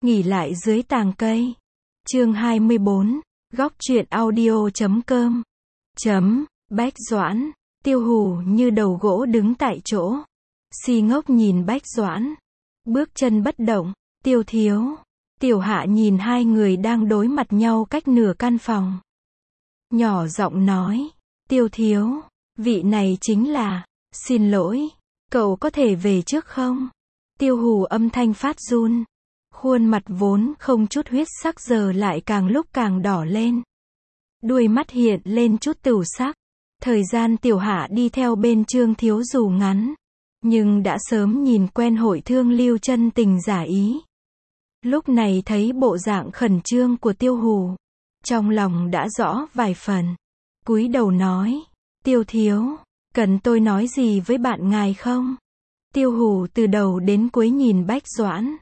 Nghỉ lại dưới tàng cây. Chương 24, góc truyện audio.com. Bách Doãn, Tiêu Hủ như đầu gỗ đứng tại chỗ. Si ngốc nhìn Bách Doãn. Bước chân bất động, Tiêu thiếu. Tiểu Hạ nhìn hai người đang đối mặt nhau cách nửa căn phòng. Nhỏ giọng nói, Tiêu thiếu, vị này chính là, xin lỗi, cậu có thể về trước không? Tiêu Hủ âm thanh phát run. Khuôn mặt vốn không chút huyết sắc giờ lại càng lúc càng đỏ lên. Đuôi mắt hiện lên chút tửu sắc. Thời gian Tiểu Hạ đi theo bên Trương thiếu dù ngắn, nhưng đã sớm nhìn quen hội thương lưu chân tình giả ý. Lúc này thấy bộ dạng khẩn trương của Tiêu Hủ, trong lòng đã rõ vài phần. Cúi đầu nói, Tiêu thiếu, cần tôi nói gì với bạn ngài không? Tiêu Hủ từ đầu đến cuối nhìn Bách Doãn.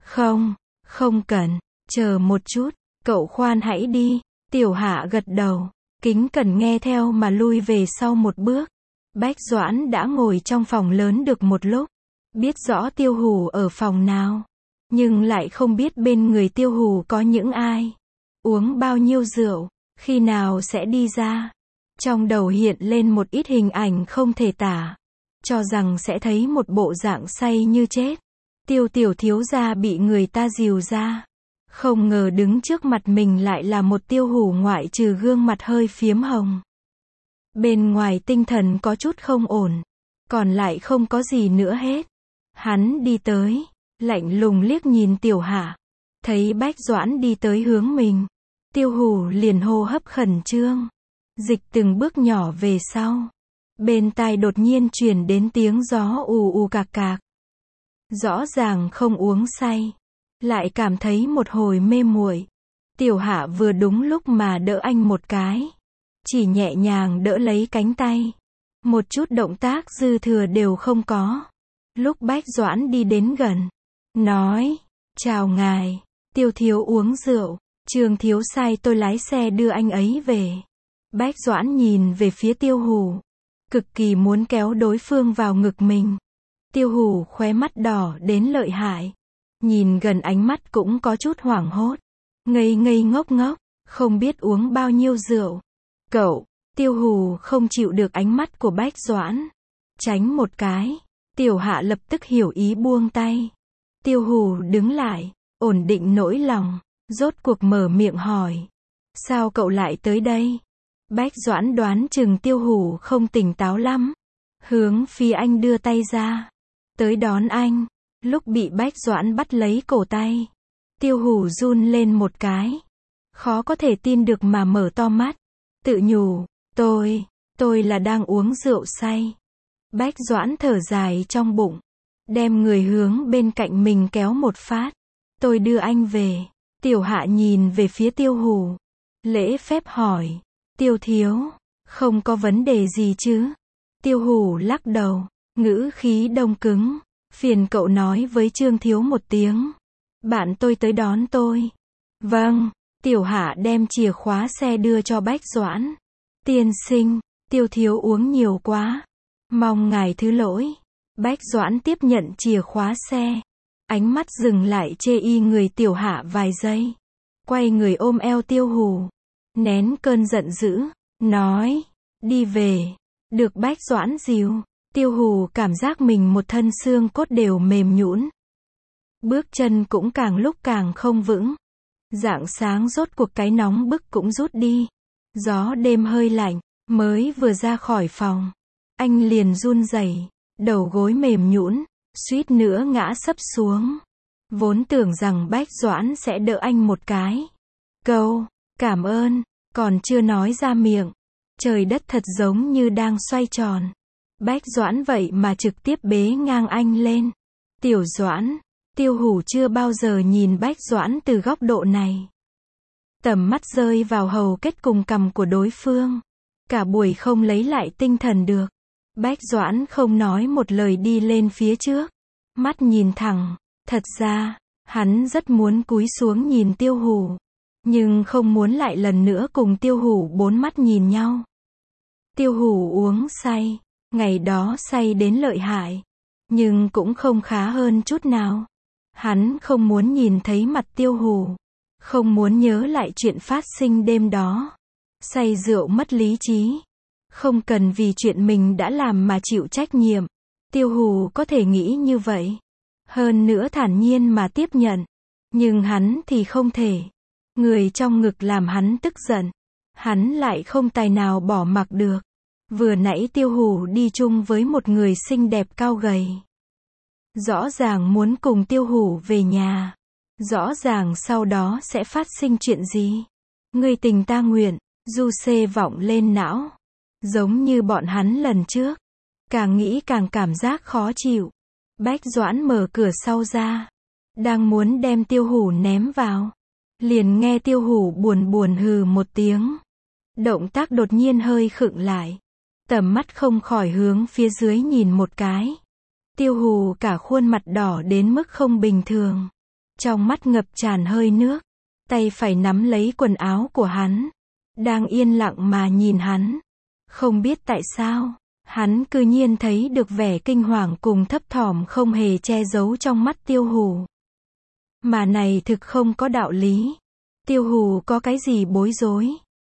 Không cần, chờ một chút, cậu khoan hãy đi. Tiểu Hạ gật đầu, kính cẩn nghe theo mà lui về sau một bước. Bách Doãn đã ngồi trong phòng lớn được một lúc, biết rõ Tiêu Hủ ở phòng nào, nhưng lại không biết bên người Tiêu Hủ có những ai, uống bao nhiêu rượu, khi nào sẽ đi ra. Trong đầu hiện lên một ít hình ảnh không thể tả, cho rằng sẽ thấy một bộ dạng say như chết. Tiêu tiểu thiếu gia bị người ta dìu ra, không ngờ đứng trước mặt mình lại là một Tiêu Hủ ngoại trừ gương mặt hơi phiếm hồng. Bên ngoài tinh thần có chút không ổn, còn lại không có gì nữa hết. Hắn đi tới, lạnh lùng liếc nhìn Tiểu Hạ, thấy Bách Doãn đi tới hướng mình. Tiêu Hủ liền hô hấp khẩn trương, dịch từng bước nhỏ về sau. Bên tai đột nhiên truyền đến tiếng gió ù ù cạc cạc. Rõ ràng không uống say, lại cảm thấy một hồi mê muội. Tiểu Hạ vừa đúng lúc mà đỡ anh một cái, chỉ nhẹ nhàng đỡ lấy cánh tay, một chút động tác dư thừa đều không có. Lúc Bách Doãn đi đến gần, nói, chào ngài, Tiêu thiếu uống rượu, Trương thiếu sai tôi lái xe đưa anh ấy về. Bách Doãn nhìn về phía Tiêu Hủ, cực kỳ muốn kéo đối phương vào ngực mình. Tiêu Hủ khóe mắt đỏ đến lợi hại, nhìn gần ánh mắt cũng có chút hoảng hốt, ngây ngây ngốc ngốc, không biết uống bao nhiêu rượu. Cậu, Tiêu Hủ không chịu được ánh mắt của Bách Doãn, tránh một cái. Tiểu Hạ lập tức hiểu ý buông tay. Tiêu Hủ đứng lại, ổn định nỗi lòng, rốt cuộc mở miệng hỏi, sao cậu lại tới đây? Bách Doãn đoán chừng Tiêu Hủ không tỉnh táo lắm, hướng phía anh đưa tay ra, tới đón anh. Lúc bị Bách Doãn bắt lấy cổ tay, Tiêu Hủ run lên một cái, khó có thể tin được mà mở to mắt, tự nhủ, tôi là đang uống rượu say. Bách Doãn thở dài trong bụng, đem người hướng bên cạnh mình kéo một phát, tôi đưa anh về. Tiểu Hạ nhìn về phía Tiêu Hủ, lễ phép hỏi, Tiêu thiếu, không có vấn đề gì chứ? Tiêu Hủ lắc đầu, ngữ khí đông cứng, phiền cậu nói với Trương thiếu một tiếng, bạn tôi tới đón tôi. Vâng. Tiểu Hạ đem chìa khóa xe đưa cho Bách Doãn. Tiên sinh, Tiêu thiếu uống nhiều quá, mong ngài thứ lỗi. Bách Doãn tiếp nhận chìa khóa xe, ánh mắt dừng lại chê y người Tiểu Hạ vài giây, quay người ôm eo Tiêu Hủ, nén cơn giận dữ, nói, đi về. Được Bách Doãn dìu, Tiêu Hủ cảm giác mình một thân xương cốt đều mềm nhũn, bước chân cũng càng lúc càng không vững. Rạng sáng rốt cuộc cái nóng bức cũng rút đi, gió đêm hơi lạnh, mới vừa ra khỏi phòng, anh liền run rẩy, đầu gối mềm nhũn, suýt nữa ngã sấp xuống. Vốn tưởng rằng Bách Doãn sẽ đỡ anh một cái, câu cảm ơn còn chưa nói ra miệng, trời đất thật giống như đang xoay tròn. Bách Doãn vậy mà trực tiếp bế ngang anh lên. Tiểu Doãn, Tiêu Hủ chưa bao giờ nhìn Bách Doãn từ góc độ này. Tầm mắt rơi vào hầu kết cùng cằm của đối phương, cả buổi không lấy lại tinh thần được. Bách Doãn không nói một lời đi lên phía trước, mắt nhìn thẳng. Thật ra, hắn rất muốn cúi xuống nhìn Tiêu Hủ, nhưng không muốn lại lần nữa cùng Tiêu Hủ bốn mắt nhìn nhau. Tiêu Hủ uống say, ngày đó say đến lợi hại, nhưng cũng không khá hơn chút nào. Hắn không muốn nhìn thấy mặt Tiêu Hủ, không muốn nhớ lại chuyện phát sinh đêm đó. Say rượu mất lý trí, không cần vì chuyện mình đã làm mà chịu trách nhiệm. Tiêu Hủ có thể nghĩ như vậy, hơn nữa thản nhiên mà tiếp nhận, nhưng hắn thì không thể. Người trong ngực làm hắn tức giận, hắn lại không tài nào bỏ mặc được. Vừa nãy Tiêu Hủ đi chung với một người xinh đẹp cao gầy, rõ ràng muốn cùng Tiêu Hủ về nhà, rõ ràng sau đó sẽ phát sinh chuyện gì. Người tình ta nguyện, du xê vọng lên não, giống như bọn hắn lần trước. Càng nghĩ càng cảm giác khó chịu. Bách Doãn mở cửa sau ra, đang muốn đem Tiêu Hủ ném vào, liền nghe Tiêu Hủ buồn buồn hừ một tiếng. Động tác đột nhiên hơi khựng lại, tầm mắt không khỏi hướng phía dưới nhìn một cái. Tiêu Hủ cả khuôn mặt đỏ đến mức không bình thường, trong mắt ngập tràn hơi nước, tay phải nắm lấy quần áo của hắn, đang yên lặng mà nhìn hắn. Không biết tại sao, hắn cư nhiên thấy được vẻ kinh hoàng cùng thấp thỏm không hề che giấu trong mắt Tiêu Hủ. Mà này thực không có đạo lý. Tiêu Hủ có cái gì bối rối?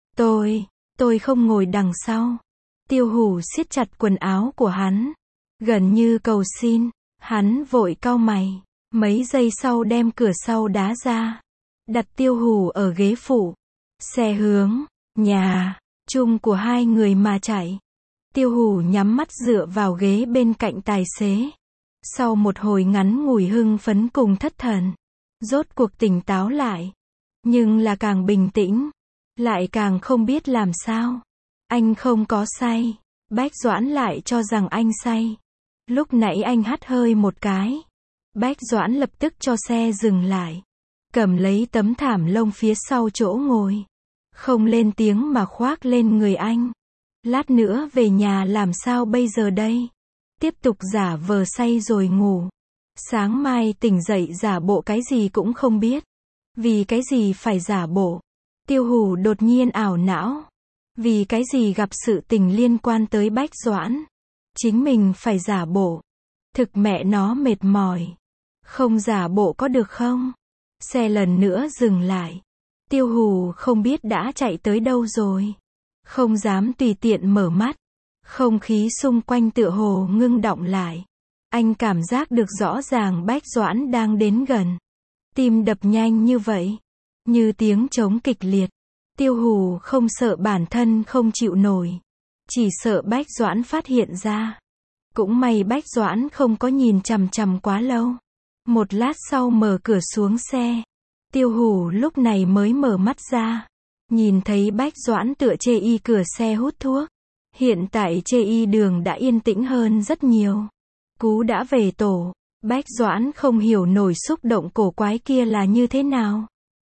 Tôi không ngồi đằng sau. Tiêu Hủ siết chặt quần áo của hắn, gần như cầu xin. Hắn vội cau mày, mấy giây sau đem cửa sau đá ra, đặt Tiêu Hủ ở ghế phụ. Xe hướng nhà chung của hai người mà chạy. Tiêu Hủ nhắm mắt dựa vào ghế bên cạnh tài xế. Sau một hồi ngắn ngủi hưng phấn cùng thất thần, rốt cuộc tỉnh táo lại. Nhưng là càng bình tĩnh, lại càng không biết làm sao. Anh không có say. Bách Doãn lại cho rằng anh say. Lúc nãy anh hắt hơi một cái. Bách Doãn lập tức cho xe dừng lại, cầm lấy tấm thảm lông phía sau chỗ ngồi, không lên tiếng mà khoác lên người anh. Lát nữa về nhà làm sao bây giờ đây? Tiếp tục giả vờ say rồi ngủ. Sáng mai tỉnh dậy giả bộ cái gì cũng không biết. Vì cái gì phải giả bộ? Tiêu Hủ đột nhiên ảo não. Vì cái gì gặp sự tình liên quan tới Bách Doãn, chính mình phải giả bộ? Thực mẹ nó mệt mỏi. Không giả bộ có được không? Xe lần nữa dừng lại. Tiêu Hủ không biết đã chạy tới đâu rồi. Không dám tùy tiện mở mắt. Không khí xung quanh tựa hồ ngưng đọng lại. Anh cảm giác được rõ ràng Bách Doãn đang đến gần. Tim đập nhanh như vậy, như tiếng trống kịch liệt. Tiêu Hủ không sợ bản thân không chịu nổi, chỉ sợ Bách Doãn phát hiện ra. Cũng may Bách Doãn không có nhìn chằm chằm quá lâu. Một lát sau mở cửa xuống xe. Tiêu Hủ lúc này mới mở mắt ra, nhìn thấy Bách Doãn tựa chê y cửa xe hút thuốc. Hiện tại chê y đường đã yên tĩnh hơn rất nhiều. Cú đã về tổ. Bách Doãn không hiểu nổi xúc động cổ quái kia là như thế nào.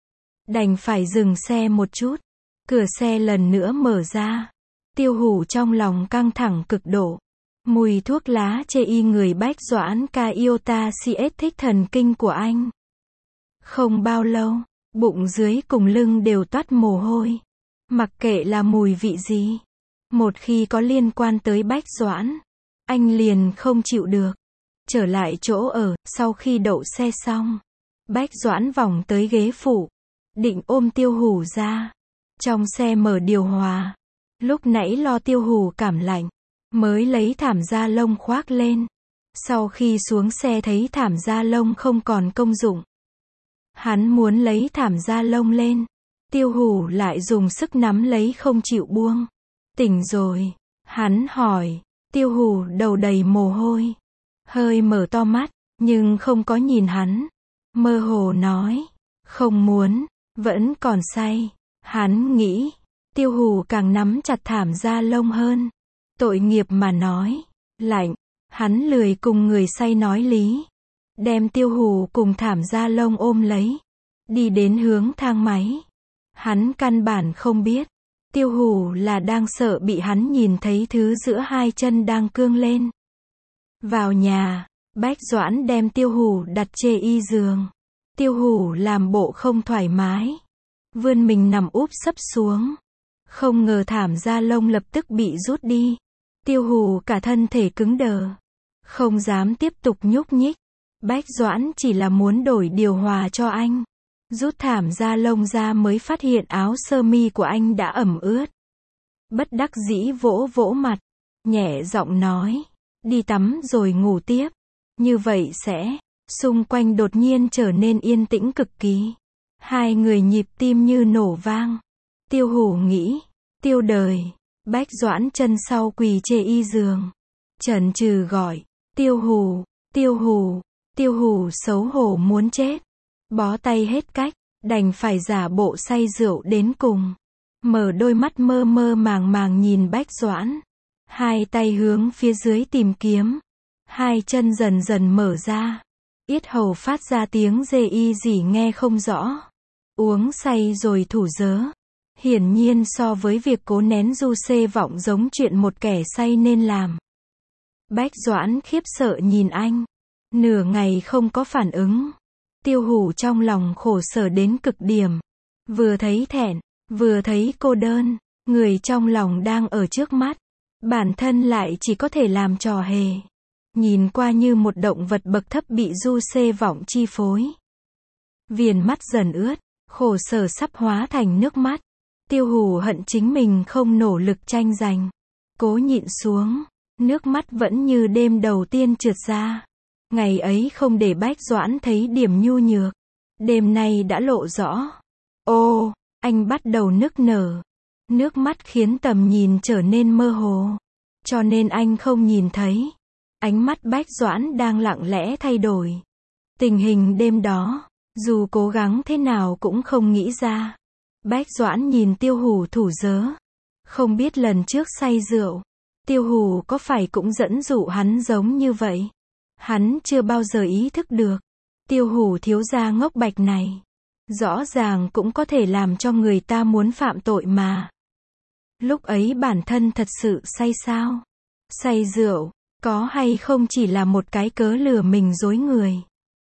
Đành phải dừng xe một chút. Cửa xe lần nữa mở ra. Tiêu Hủ trong lòng căng thẳng cực độ. Mùi thuốc lá chê y người Bách Doãn ca iota CS thích thần kinh của anh. Không bao lâu, bụng dưới cùng lưng đều toát mồ hôi. Mặc kệ là mùi vị gì, một khi có liên quan tới Bách Doãn, anh liền không chịu được. Trở lại chỗ ở, sau khi đậu xe xong, Bách Doãn vòng tới ghế phụ, định ôm Tiêu Hủ ra. Trong xe mở điều hòa. Lúc nãy lo Tiêu Hủ cảm lạnh, mới lấy thảm da lông khoác lên. Sau khi xuống xe thấy thảm da lông không còn công dụng, hắn muốn lấy thảm da lông lên. Tiêu Hủ lại dùng sức nắm lấy không chịu buông. Tỉnh rồi? Hắn hỏi. Tiêu Hủ đầu đầy mồ hôi, hơi mở to mắt, nhưng không có nhìn hắn. Mơ hồ nói. Không muốn, vẫn còn say. Hắn nghĩ. Tiêu Hủ càng nắm chặt thảm da lông hơn. Tội nghiệp mà nói. Lạnh. Hắn lười cùng người say nói lý. Đem Tiêu Hủ cùng thảm da lông ôm lấy. Đi đến hướng thang máy. Hắn căn bản không biết. Tiêu Hủ là đang sợ bị hắn nhìn thấy thứ giữa hai chân đang cương lên. Vào nhà, Bách Doãn đem Tiêu Hủ đặt chê y giường. Tiêu Hủ làm bộ không thoải mái, vươn mình nằm úp sấp xuống. Không ngờ thảm da lông lập tức bị rút đi. Tiêu Hủ cả thân thể cứng đờ, không dám tiếp tục nhúc nhích. Bách Doãn chỉ là muốn đổi điều hòa cho anh. Rút thảm da lông ra mới phát hiện áo sơ mi của anh đã ẩm ướt. Bất đắc dĩ vỗ vỗ mặt, nhẹ giọng nói, đi tắm rồi ngủ tiếp. Như vậy sẽ, xung quanh đột nhiên trở nên yên tĩnh cực kỳ. Hai người nhịp tim như nổ vang. Tiêu Hủ nghĩ, Tiêu đời. Bách Doãn chân sau quỳ chê y giường. Chần chừ gọi, Tiêu Hủ, Tiêu Hủ. Tiêu Hủ xấu hổ muốn chết. Bó tay hết cách, đành phải giả bộ say rượu đến cùng. Mở đôi mắt mơ mơ màng màng nhìn Bách Doãn. Hai tay hướng phía dưới tìm kiếm. Hai chân dần dần mở ra. Yết hầu phát ra tiếng rê y gì nghe không rõ. Uống say rồi thủ dớ. Hiển nhiên so với việc cố nén du xê vọng giống chuyện một kẻ say nên làm. Bách Doãn khiếp sợ nhìn anh. Nửa ngày không có phản ứng. Tiêu Hủ trong lòng khổ sở đến cực điểm. Vừa thấy thẹn, vừa thấy cô đơn. Người trong lòng đang ở trước mắt. Bản thân lại chỉ có thể làm trò hề. Nhìn qua như một động vật bậc thấp bị du xê vọng chi phối. Viền mắt dần ướt, khổ sở sắp hóa thành nước mắt. Tiêu Hủ hận chính mình không nỗ lực tranh giành. Cố nhịn xuống, nước mắt vẫn như đêm đầu tiên trượt ra. Ngày ấy không để Bách Doãn thấy điểm nhu nhược. Đêm nay đã lộ rõ. Ô, anh bắt đầu nức nở. Nước mắt khiến tầm nhìn trở nên mơ hồ. Cho nên anh không nhìn thấy. Ánh mắt Bách Doãn đang lặng lẽ thay đổi. Tình hình đêm đó, dù cố gắng thế nào cũng không nghĩ ra. Bách Doãn nhìn Tiêu Hủ thủ dớ. Không biết lần trước say rượu, Tiêu Hủ có phải cũng dẫn dụ hắn giống như vậy? Hắn chưa bao giờ ý thức được. Tiêu Hủ thiếu gia ngốc bạch này. Rõ ràng cũng có thể làm cho người ta muốn phạm tội mà. Lúc ấy bản thân thật sự say sao? Say rượu, có hay không chỉ là một cái cớ lừa mình dối người?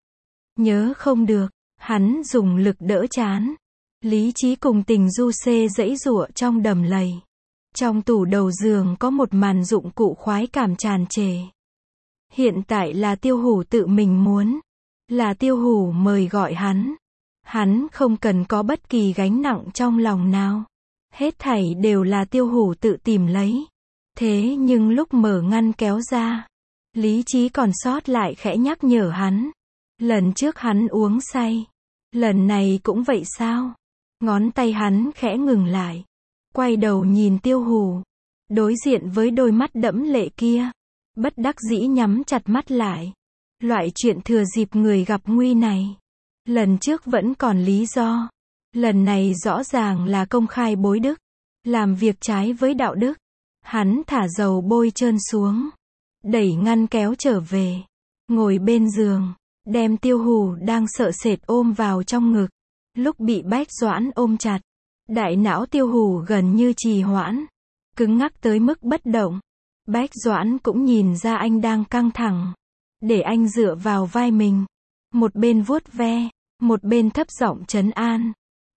Nhớ không được, hắn dùng lực đỡ trán. Lý trí cùng tình du xê giãy giụa trong đầm lầy. Trong tủ đầu giường có một màn dụng cụ khoái cảm tràn trề. Hiện tại là Tiêu Hủ tự mình muốn. Là Tiêu Hủ mời gọi hắn. Hắn không cần có bất kỳ gánh nặng trong lòng nào. Hết thảy đều là Tiêu Hủ tự tìm lấy. Thế nhưng lúc mở ngăn kéo ra, lý trí còn sót lại khẽ nhắc nhở hắn. Lần trước hắn uống say. Lần này cũng vậy sao? Ngón tay hắn khẽ ngừng lại. Quay đầu nhìn Tiêu Hủ. Đối diện với đôi mắt đẫm lệ kia. Bất đắc dĩ nhắm chặt mắt lại. Loại chuyện thừa dịp người gặp nguy này. Lần trước vẫn còn lý do. Lần này rõ ràng là công khai bối đức. Làm việc trái với đạo đức. Hắn thả dầu bôi trơn xuống. Đẩy ngăn kéo trở về. Ngồi bên giường. Đem Tiêu Hủ đang sợ sệt ôm vào trong ngực. Lúc bị Bách Doãn ôm chặt. Đại não Tiêu Hủ gần như trì hoãn. Cứng ngắc tới mức bất động. Bách Doãn cũng nhìn ra anh đang căng thẳng. Để anh dựa vào vai mình. Một bên vuốt ve. Một bên thấp giọng trấn an.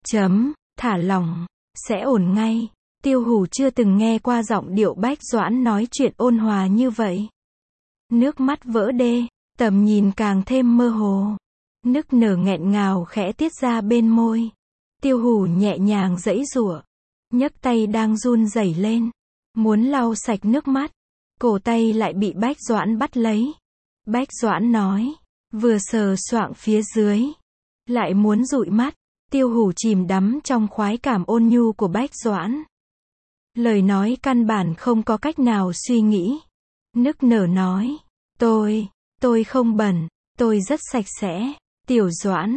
Thả lỏng. Sẽ ổn ngay. Tiêu Hủ chưa từng nghe qua giọng điệu Bách Doãn nói chuyện ôn hòa như vậy. Nước mắt vỡ đê. Tầm nhìn càng thêm mơ hồ. Nức nở nghẹn ngào khẽ tiết ra bên môi. Tiêu Hủ nhẹ nhàng giãy giụa. Nhấc tay đang run rẩy lên. Muốn lau sạch nước mắt. Cổ tay lại bị Bách Doãn bắt lấy. Bách Doãn nói. Vừa sờ soạng phía dưới. Lại muốn dụi mắt. Tiêu Hủ chìm đắm trong khoái cảm ôn nhu của Bách Doãn. Lời nói căn bản không có cách nào suy nghĩ. Nức nở nói. Tôi không bẩn. Tôi rất sạch sẽ. Tiểu Doãn.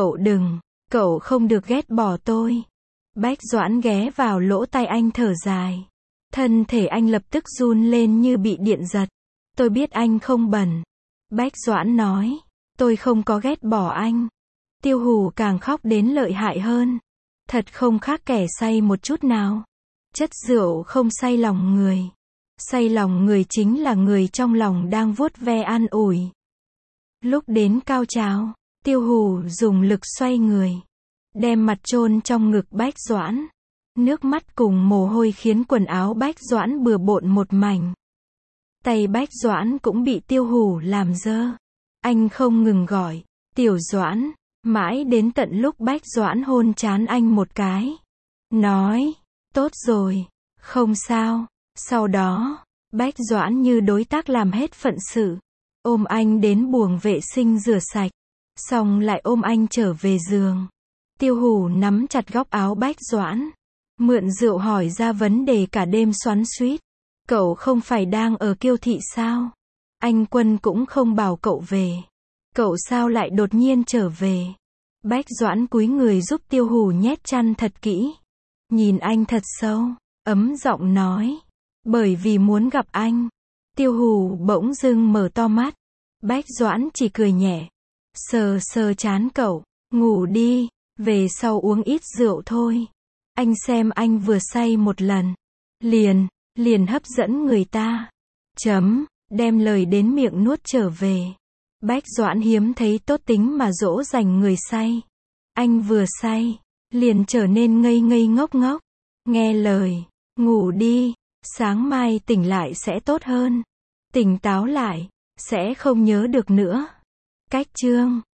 Cậu không được ghét bỏ tôi. Bách Doãn ghé vào lỗ tai anh thở dài. Thân thể anh lập tức run lên như bị điện giật. Tôi biết anh không bẩn. Bách Doãn nói. Tôi không có ghét bỏ anh. Tiêu Hủ càng khóc đến lợi hại hơn. Thật không khác kẻ say một chút nào. Chất rượu không say lòng người. Say lòng người chính là người trong lòng đang vuốt ve an ủi. Lúc đến cao trào, Tiêu Hủ dùng lực xoay người. Đem mặt chôn trong ngực Bách Doãn. Nước mắt cùng mồ hôi khiến quần áo Bách Doãn bừa bộn một mảnh. Tay Bách Doãn cũng bị Tiêu Hủ làm dơ. Anh không ngừng gọi, Tiểu Doãn, mãi đến tận lúc Bách Doãn hôn trán anh một cái. Nói, tốt rồi, không sao. Sau đó, Bách Doãn như đối tác làm hết phận sự. Ôm anh đến buồng vệ sinh rửa sạch. Xong lại ôm anh trở về giường. Tiêu Hủ nắm chặt góc áo Bách Doãn. Mượn rượu hỏi ra vấn đề cả đêm xoắn xuýt. Cậu không phải đang ở Kiêu Thị sao? Anh Quân cũng không bảo cậu về. Cậu sao lại đột nhiên trở về? Bách Doãn cúi người giúp Tiêu Hủ nhét chăn thật kỹ. Nhìn anh thật sâu, ấm giọng nói. Bởi vì muốn gặp anh. Tiêu Hủ bỗng dưng mở to mắt. Bách Doãn chỉ cười nhẹ. Sờ sờ trán cậu. Ngủ đi, về sau uống ít rượu thôi. Anh xem anh vừa say một lần. Liền hấp dẫn người ta. Đem lời đến miệng nuốt trở về. Bách Doãn hiếm thấy tốt tính mà dỗ dành người say. Anh vừa say, liền trở nên ngây ngây ngốc ngốc. Nghe lời, ngủ đi, sáng mai tỉnh lại sẽ tốt hơn. Tỉnh táo lại, sẽ không nhớ được nữa. Cách chương